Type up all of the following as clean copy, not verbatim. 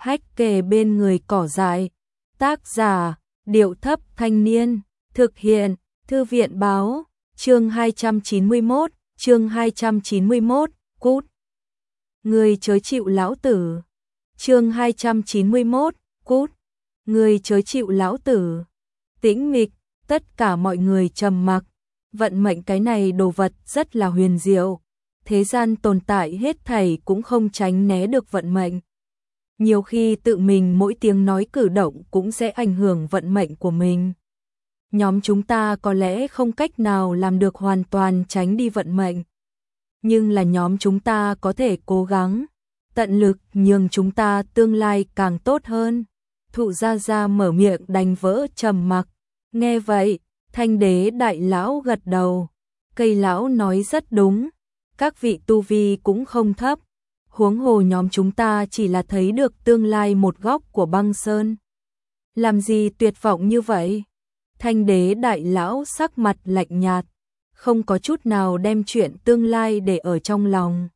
hách kề bên người cỏ dại. Tác giả, Điệu Thấp Thanh Niên. Thực hiện, Thư viện Báo. Chương 291, chương 291, cút. Người chớ chịu lão tử. Chương 291, cút. Người chớ chịu lão tử. Tĩnh mịch, tất cả mọi người trầm mặc. Vận mệnh cái này đồ vật rất là huyền diệu. Thế gian tồn tại hết thảy cũng không tránh né được vận mệnh. Nhiều khi tự mình mỗi tiếng nói cử động cũng sẽ ảnh hưởng vận mệnh của mình. Nhóm chúng ta có lẽ không cách nào làm được hoàn toàn tránh đi vận mệnh. Nhưng là nhóm chúng ta có thể cố gắng, tận lực nhường chúng ta tương lai càng tốt hơn. Thụ Gia Gia mở miệng đánh vỡ trầm mặc. Nghe vậy, Thanh Đế đại lão gật đầu. Cây lão nói rất đúng. Các vị tu vi cũng không thấp. Huống hồ nhóm chúng ta chỉ là thấy được tương lai một góc của băng sơn. Làm gì tuyệt vọng như vậy? Thanh Đế đại lão sắc mặt lạnh nhạt, không có chút nào đem chuyện tương lai để ở trong lòng.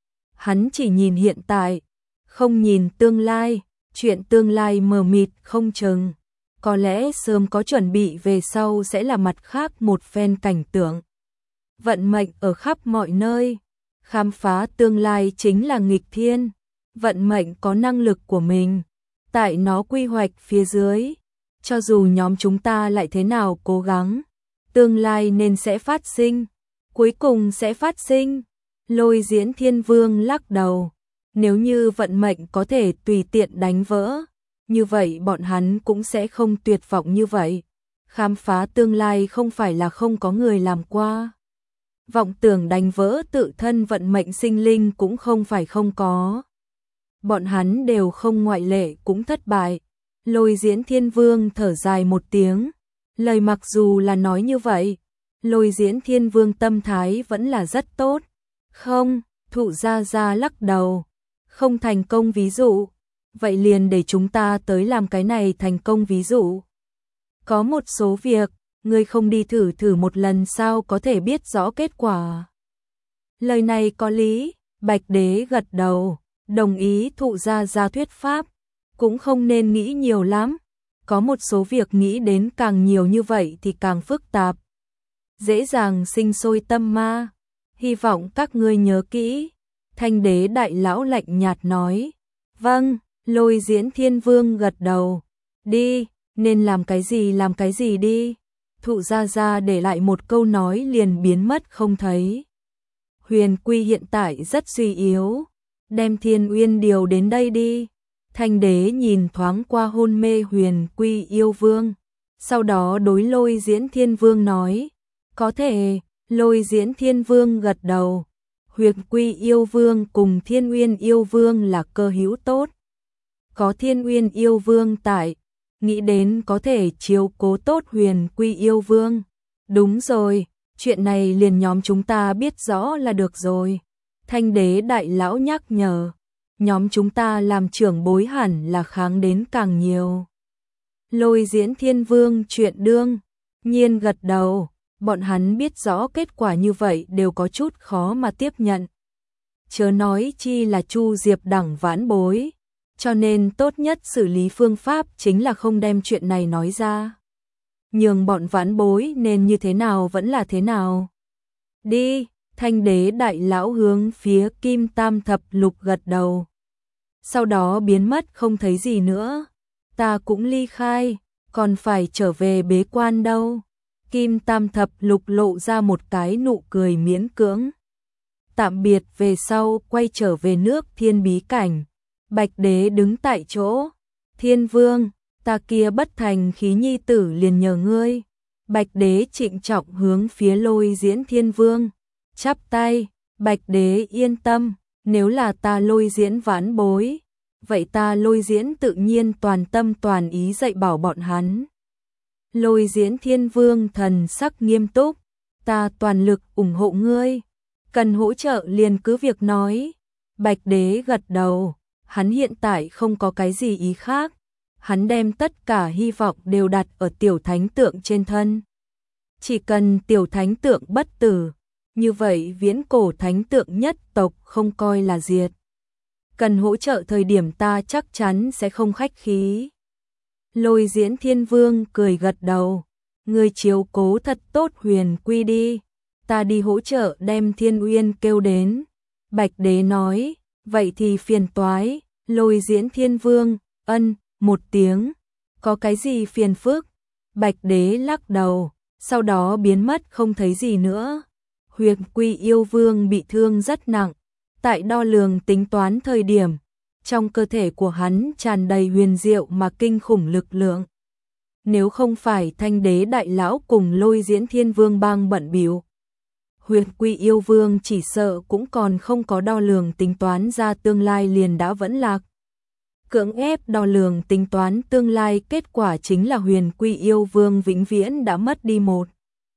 Hắn chỉ nhìn hiện tại, không nhìn tương lai, chuyện tương lai mờ mịt không chừng. Có lẽ sớm có chuẩn bị về sau sẽ là mặt khác một phen cảnh tượng. Vận mệnh ở khắp mọi nơi, khám phá tương lai chính là nghịch thiên. Vận mệnh có năng lực của mình, tại nó quy hoạch phía dưới. Cho dù nhóm chúng ta lại thế nào cố gắng, tương lai nên sẽ phát sinh, cuối cùng sẽ phát sinh. Lôi Diễn Thiên Vương lắc đầu, nếu như vận mệnh có thể tùy tiện đánh vỡ, như vậy bọn hắn cũng sẽ không tuyệt vọng như vậy. Khám phá tương lai không phải là không có người làm qua. Vọng tưởng đánh vỡ tự thân vận mệnh sinh linh cũng không phải không có. Bọn hắn đều không ngoại lệ cũng thất bại. Lôi Diễn Thiên Vương thở dài một tiếng. Lời mặc dù là nói như vậy, Lôi Diễn Thiên Vương tâm thái vẫn là rất tốt. Không, Thụ Gia Gia lắc đầu. Không thành công ví dụ. Vậy liền để chúng ta tới làm cái này thành công ví dụ. Có một số việc, ngươi không đi thử thử một lần sao có thể biết rõ kết quả. Lời này có lý, Bạch Đế gật đầu, đồng ý Thụ Gia Gia thuyết pháp. Cũng không nên nghĩ nhiều lắm. Có một số việc nghĩ đến càng nhiều như vậy thì càng phức tạp. Dễ dàng sinh sôi tâm ma. Hy vọng các ngươi nhớ kỹ. Thanh Đế đại lão lạnh nhạt nói. Vâng, Lôi Diễn Thiên Vương gật đầu. Đi, nên làm cái gì đi. Thụ Gia Gia để lại một câu nói liền biến mất không thấy. Huyền Quy hiện tại rất suy yếu. Đem Thiên Uyên điều đến đây đi. Thanh Đế nhìn thoáng qua hôn mê Huyền Quy yêu vương. Sau đó đối Lôi Diễn Thiên Vương nói. Có thể, Lôi Diễn Thiên Vương gật đầu. Huyền Quy yêu vương cùng Thiên Uyên yêu vương là cơ hữu tốt. Có Thiên Uyên yêu vương tại, nghĩ đến có thể chiếu cố tốt Huyền Quy yêu vương. Đúng rồi, chuyện này liền nhóm chúng ta biết rõ là được rồi. Thanh Đế đại lão nhắc nhở. Nhóm chúng ta làm trưởng bối hẳn là kháng đến càng nhiều. Lôi Diễn Thiên Vương chuyện đương nhiên gật đầu. Bọn hắn biết rõ kết quả như vậy đều có chút khó mà tiếp nhận. Chớ nói chi là Chu Diệp đẳng vãn bối. Cho nên tốt nhất xử lý phương pháp chính là không đem chuyện này nói ra. Nhường bọn vãn bối nên như thế nào vẫn là thế nào. Đi, Thanh Đế đại lão hướng phía Kim Tam Thập Lục gật đầu. Sau đó biến mất không thấy gì nữa. Ta cũng ly khai, còn phải trở về bế quan đâu. Kim Tam Thập Lục lộ ra một cái nụ cười miễn cưỡng. Tạm biệt về sau quay trở về nước Thiên Bí Cảnh. Bạch Đế đứng tại chỗ. Thiên Vương, ta kia bất thành khí nhi tử liền nhờ ngươi. Bạch Đế trịnh trọng hướng phía Lôi Diễn Thiên Vương. Chắp tay, Bạch Đế yên tâm, nếu là ta Lôi Diễn vãn bối. Vậy ta Lôi Diễn tự nhiên toàn tâm toàn ý dạy bảo bọn hắn. Lôi Diễn Thiên Vương thần sắc nghiêm túc. Ta toàn lực ủng hộ ngươi. Cần hỗ trợ liền cứ việc nói. Bạch Đế gật đầu. Hắn hiện tại không có cái gì ý khác. Hắn đem tất cả hy vọng đều đặt ở tiểu thánh tượng trên thân. Chỉ cần tiểu thánh tượng bất tử, như vậy viễn cổ thánh tượng nhất tộc không coi là diệt. cần hỗ trợ thời điểm ta chắc chắn sẽ không khách khí. Lôi Diễn Thiên Vương cười gật đầu, ngươi chiếu cố thật tốt Huyền Quy đi, ta đi hỗ trợ đem Thiên Uyên kêu đến. Bạch Đế nói, vậy thì phiền toái. Lôi Diễn Thiên Vương, một tiếng, có cái gì phiền phức? Bạch Đế lắc đầu, sau đó biến mất không thấy gì nữa. Huyền Quy yêu vương bị thương rất nặng, tại đo lường tính toán thời điểm, trong cơ thể của hắn tràn đầy huyền diệu mà kinh khủng lực lượng. Nếu không phải Thanh Đế đại lão cùng Lôi Diễn Thiên Vương bang bận bịu, Huyền Quy yêu vương chỉ sợ cũng còn không có đo lường tính toán ra tương lai liền đã vẫn lạc. Cưỡng ép đo lường tính toán tương lai, kết quả chính là Huyền Quy yêu vương vĩnh viễn đã mất đi một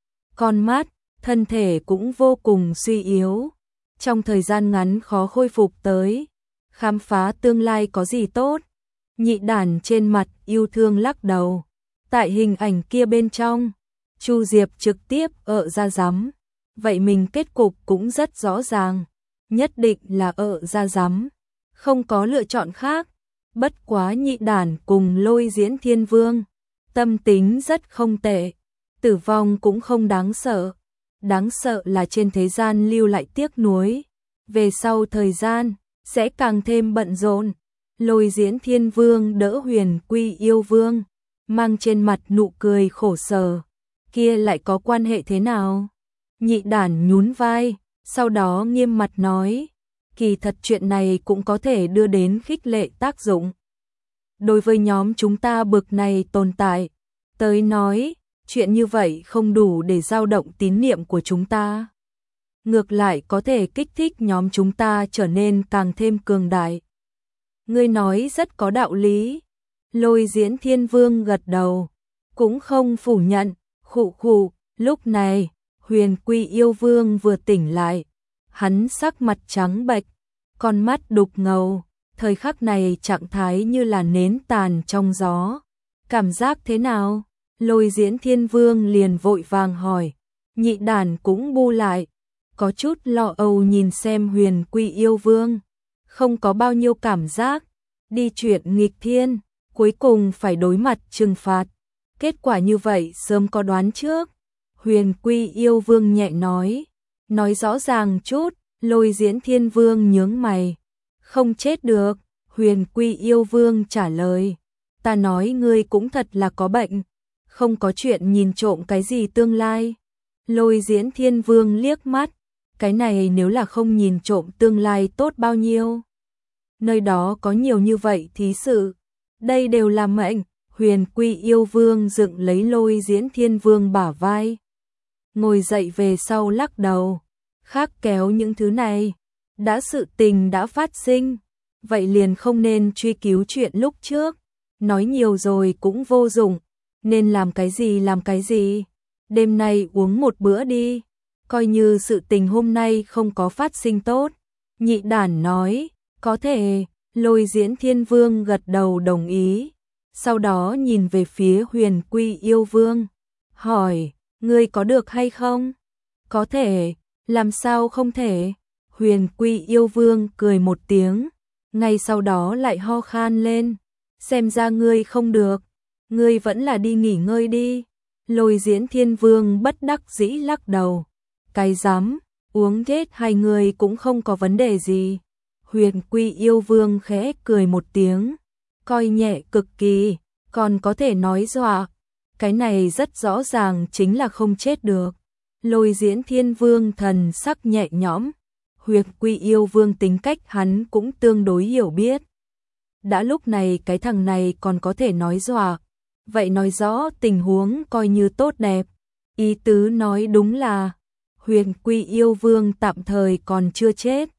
con mắt, thân thể cũng vô cùng suy yếu, trong thời gian ngắn khó khôi phục tới. Khám phá tương lai có gì tốt? Nhị đản trên mặt yêu thương lắc đầu. Tại hình ảnh kia bên trong, Chu Diệp trực tiếp ra giám. Vậy mình kết cục cũng rất rõ ràng, nhất định là ra giám, không có lựa chọn khác. Bất quá nhị đản cùng Lôi Diễn Thiên Vương, tâm tính rất không tệ, tử vong cũng không đáng sợ. Đáng sợ là trên thế gian lưu lại tiếc nuối, về sau thời gian sẽ càng thêm bận rộn. Lôi Diễn Thiên Vương đỡ Huyền Quy yêu vương, mang trên mặt nụ cười khổ sở, kia lại có quan hệ thế nào? Nhị đản nhún vai, sau đó nghiêm mặt nói, kỳ thật chuyện này cũng có thể đưa đến khích lệ tác dụng. Đối với nhóm chúng ta bực này tồn tại, tới nói, chuyện như vậy không đủ để dao động tín niệm của chúng ta. Ngược lại có thể kích thích nhóm chúng ta trở nên càng thêm cường đại. Ngươi nói rất có đạo lý. Lôi Diễn Thiên Vương gật đầu, cũng không phủ nhận, khụ khụ. Lúc này, Huyền Quy yêu vương vừa tỉnh lại, hắn sắc mặt trắng bệch, con mắt đục ngầu, thời khắc này trạng thái như là nến tàn trong gió. Cảm giác thế nào? Lôi Diễn Thiên Vương liền vội vàng hỏi. Nhị đản cũng bu lại, có chút lo âu nhìn xem Huyền Quy yêu vương, không có bao nhiêu cảm giác, đi chuyện nghịch thiên, cuối cùng phải đối mặt trừng phạt. Kết quả như vậy sớm có đoán trước. Huyền Quy yêu vương nhẹ nói rõ ràng chút. Lôi Diễn Thiên Vương nhướng mày, không chết được. Huyền Quy yêu vương trả lời, ta nói ngươi cũng thật là có bệnh, không có chuyện nhìn trộm cái gì tương lai. Lôi Diễn Thiên Vương liếc mắt, cái này nếu là không nhìn trộm tương lai tốt bao nhiêu. Nơi đó có nhiều như vậy thí sự, đây đều là mệnh. Huyền Quy yêu vương dựng lấy Lôi Diễn Thiên Vương bả vai, ngồi dậy về sau lắc đầu, khác kéo những thứ này, đã sự tình đã phát sinh, vậy liền không nên truy cứu chuyện lúc trước, nói nhiều rồi cũng vô dụng, nên làm cái gì, đêm nay uống một bữa đi, coi như sự tình hôm nay không có phát sinh tốt. Nhị đản nói, có thể. Lôi Diễn Thiên Vương gật đầu đồng ý, sau đó nhìn về phía Huyền Quy yêu vương, hỏi, ngươi có được hay không? Có thể, làm sao không thể? Huyền Quy yêu vương cười một tiếng, ngay sau đó lại ho khan lên, xem ra ngươi không được, ngươi vẫn là đi nghỉ ngơi đi. Lôi Diễn Thiên Vương bất đắc dĩ lắc đầu, cái dám, uống hết hai người cũng không có vấn đề gì. Huyền Quy yêu vương khẽ cười một tiếng, coi nhẹ cực kỳ, còn có thể nói dọa, cái này rất rõ ràng chính là không chết được. Lôi Diễn Thiên Vương thần sắc nhẹ nhõm, Huyền Quy yêu vương tính cách hắn cũng tương đối hiểu biết. Đã lúc này cái thằng này còn có thể nói dọa, vậy nói rõ tình huống coi như tốt đẹp. Ý tứ nói đúng là Huyền Quy yêu vương tạm thời còn chưa chết.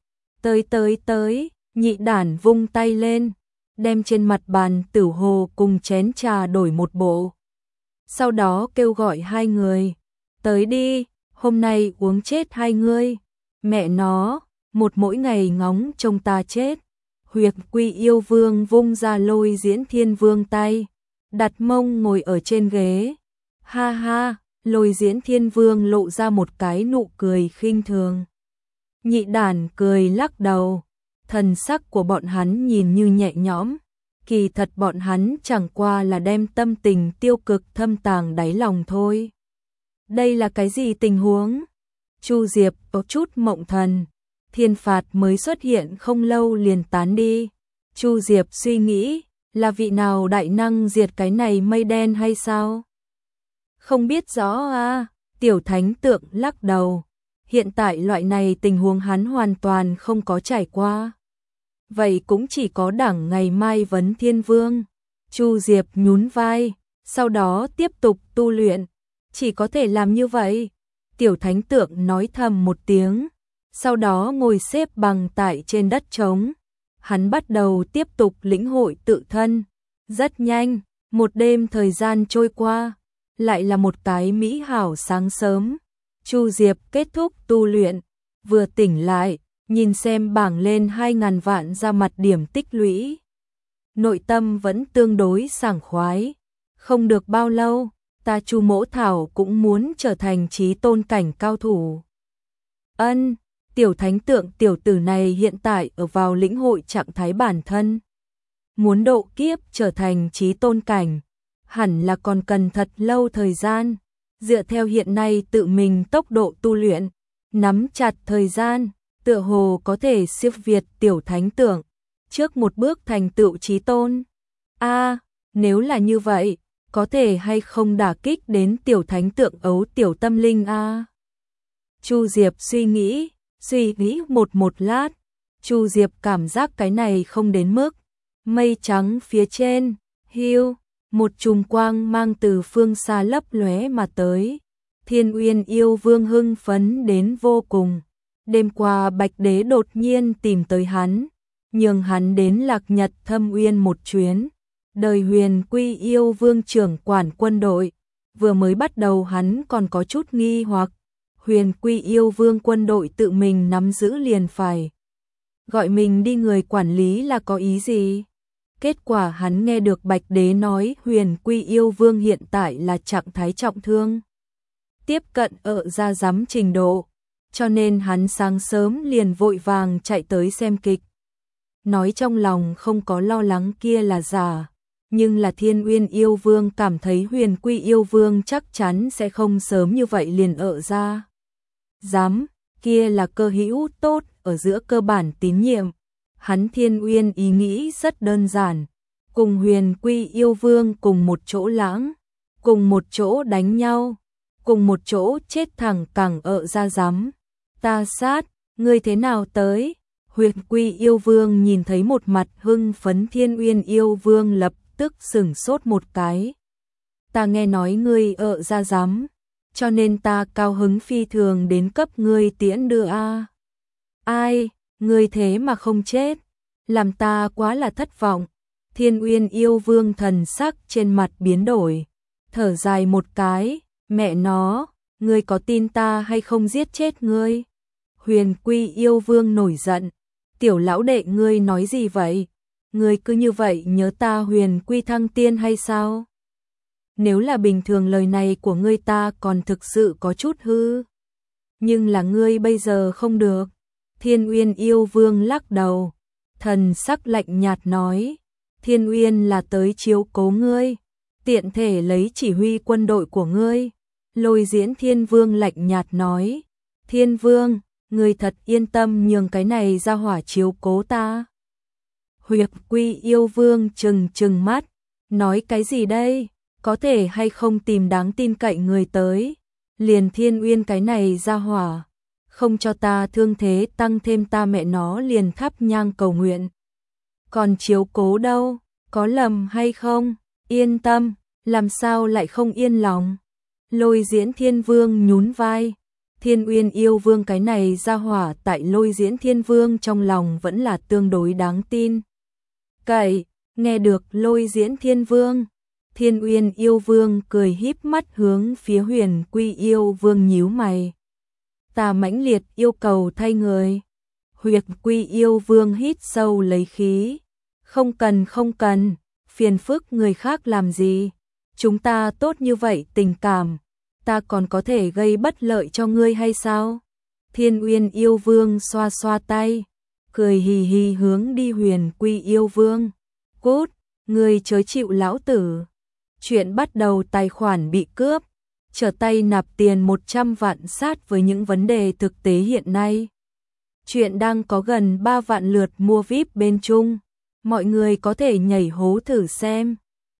Tới, nhị đản vung tay lên, đem trên mặt bàn tử hồ cùng chén trà đổi một bộ. Sau đó kêu gọi hai người, tới đi, hôm nay uống chết hai ngươi, mẹ nó, một mỗi ngày ngóng trông ta chết. Huyền Quy yêu vương vung ra Lôi Diễn Thiên Vương tay, đặt mông ngồi ở trên ghế. Ha ha, Lôi Diễn Thiên Vương lộ ra một cái nụ cười khinh thường. Nhị đản cười lắc đầu, Thần sắc của bọn hắn nhìn như nhẹ nhõm, kỳ thật bọn hắn chẳng qua là đem tâm tình tiêu cực thâm tàng đáy lòng thôi. Đây là cái gì tình huống? Chu Diệp có chút mộng thần, thiên phạt mới xuất hiện không lâu liền tán đi. Chu Diệp suy nghĩ, là vị nào đại năng diệt cái này mây đen hay sao? Không biết rõ à, Tiểu Thánh Tượng lắc đầu. Hiện tại loại này tình huống hắn hoàn toàn không có trải qua. Vậy cũng chỉ có đẳng ngày mai vấn Thiên Vương. Chu Diệp nhún vai, sau đó tiếp tục tu luyện. Chỉ có thể làm như vậy. Tiểu Thánh Tượng nói thầm một tiếng, sau đó ngồi xếp bằng tại trên đất trống. Hắn bắt đầu tiếp tục lĩnh hội tự thân. Rất nhanh, một đêm thời gian trôi qua, lại là một cái mỹ hảo sáng sớm. Chu Diệp kết thúc tu luyện, vừa tỉnh lại, nhìn xem bảng lên 2.000 vạn ra mặt điểm tích lũy. Nội tâm vẫn tương đối sảng khoái. Không được bao lâu, ta Chu Mỗ Thảo cũng muốn trở thành chí tôn cảnh cao thủ. Ân, Tiểu Thánh Tượng tiểu tử này hiện tại ở vào lĩnh hội trạng thái bản thân. Muốn độ kiếp trở thành chí tôn cảnh, hẳn là còn cần thật lâu thời gian. Dựa theo hiện nay tự mình tốc độ tu luyện, nắm chặt thời gian, tựa hồ có thể siêu việt Tiểu Thánh Tượng, trước một bước thành tựu chí tôn. Nếu là như vậy, có thể hay không đả kích đến Tiểu Thánh Tượng ấu tiểu tâm linh a? Chu Diệp suy nghĩ một lát, Chu Diệp cảm giác cái này không đến mức. Mây trắng phía trên, hiu, một chùm quang mang từ phương xa lấp lóe mà tới. Thiên Uyên Yêu Vương hưng phấn đến vô cùng. Đêm qua Bạch Đế đột nhiên tìm tới hắn, nhường hắn đến Lạc Nhật Thâm Uyên một chuyến. Đời Huyền Quy Yêu Vương trưởng quản quân đội, vừa mới bắt đầu hắn còn có chút nghi hoặc, Huyền Quy Yêu Vương quân đội tự mình nắm giữ liền phải gọi mình đi người quản lý là có ý gì? Kết quả hắn nghe được Bạch Đế nói Huyền Quy Yêu Vương hiện tại là trạng thái trọng thương, tiếp cận ở ra giám trình độ, cho nên hắn sáng sớm liền vội vàng chạy tới xem kịch. Nói trong lòng không có lo lắng kia là giả, nhưng là Thiên Uyên Yêu Vương cảm thấy Huyền Quy Yêu Vương chắc chắn sẽ không sớm như vậy liền ở ra giám, kia là cơ hữu tốt ở giữa cơ bản tín nhiệm. Hắn Thiên Uyên ý nghĩ rất đơn giản, cùng Huyền Quy Yêu Vương cùng một chỗ lãng, cùng một chỗ đánh nhau, cùng một chỗ chết thẳng cẳng ở ra giám. Ta sát, ngươi thế nào tới? Huyền Quy Yêu Vương nhìn thấy một mặt hưng phấn Thiên Uyên Yêu Vương lập tức sửng sốt một cái. Ta nghe nói ngươi ở ra giám, cho nên ta cao hứng phi thường đến cấp ngươi tiễn đưa a. Ai, ngươi thế mà không chết, làm ta quá là thất vọng. Thiên Uyên Yêu Vương thần sắc trên mặt biến đổi, thở dài một cái, mẹ nó, ngươi có tin ta hay không giết chết ngươi? Huyền Quy Yêu Vương nổi giận, tiểu lão đệ ngươi nói gì vậy? Ngươi cứ như vậy nhớ ta Huyền Quy thăng tiên hay sao? Nếu là bình thường lời này của ngươi ta còn thực sự có chút hư. Nhưng là ngươi bây giờ không được. Thiên Uyên Yêu Vương lắc đầu, thần sắc lạnh nhạt nói, Thiên Uyên là tới chiếu cố ngươi, tiện thể lấy chỉ huy quân đội của ngươi. Lôi Diễn Thiên Vương lạnh nhạt nói, Thiên Vương, ngươi thật yên tâm nhường cái này ra hỏa chiếu cố ta. Huyền Quy Yêu Vương trừng mắt, nói cái gì đây, có thể hay không tìm đáng tin cậy người tới, liền Thiên Uyên cái này ra hỏa, không cho ta thương thế tăng thêm ta mẹ nó liền thắp nhang cầu nguyện. Còn chiếu cố đâu, có lầm hay không, yên tâm, làm sao lại không yên lòng. Lôi Diễn Thiên Vương nhún vai, Thiên Uyên Yêu Vương cái này ra hỏa tại Lôi Diễn Thiên Vương trong lòng vẫn là tương đối đáng tin cậy. Nghe được Lôi Diễn Thiên Vương, Thiên Uyên Yêu Vương cười híp mắt hướng phía Huyền Quy Yêu Vương nhíu mày. Ta mãnh liệt yêu cầu thay người. Huyền Quy Yêu Vương hít sâu lấy khí. Không cần, phiền phức người khác làm gì. Chúng ta tốt như vậy tình cảm, ta còn có thể gây bất lợi cho ngươi hay sao? Thiên Uyên Yêu Vương xoa xoa tay, cười hì hì hướng đi Huyền Quy yêu vương. Cút, ngươi chớ chịu lão tử. Chuyện bắt đầu tài khoản bị cướp, trở tay nạp tiền 100 vạn sát với những vấn đề thực tế hiện nay. Chuyện đang có gần 3 vạn lượt mua VIP bên Trung. Mọi người có thể nhảy hố thử xem.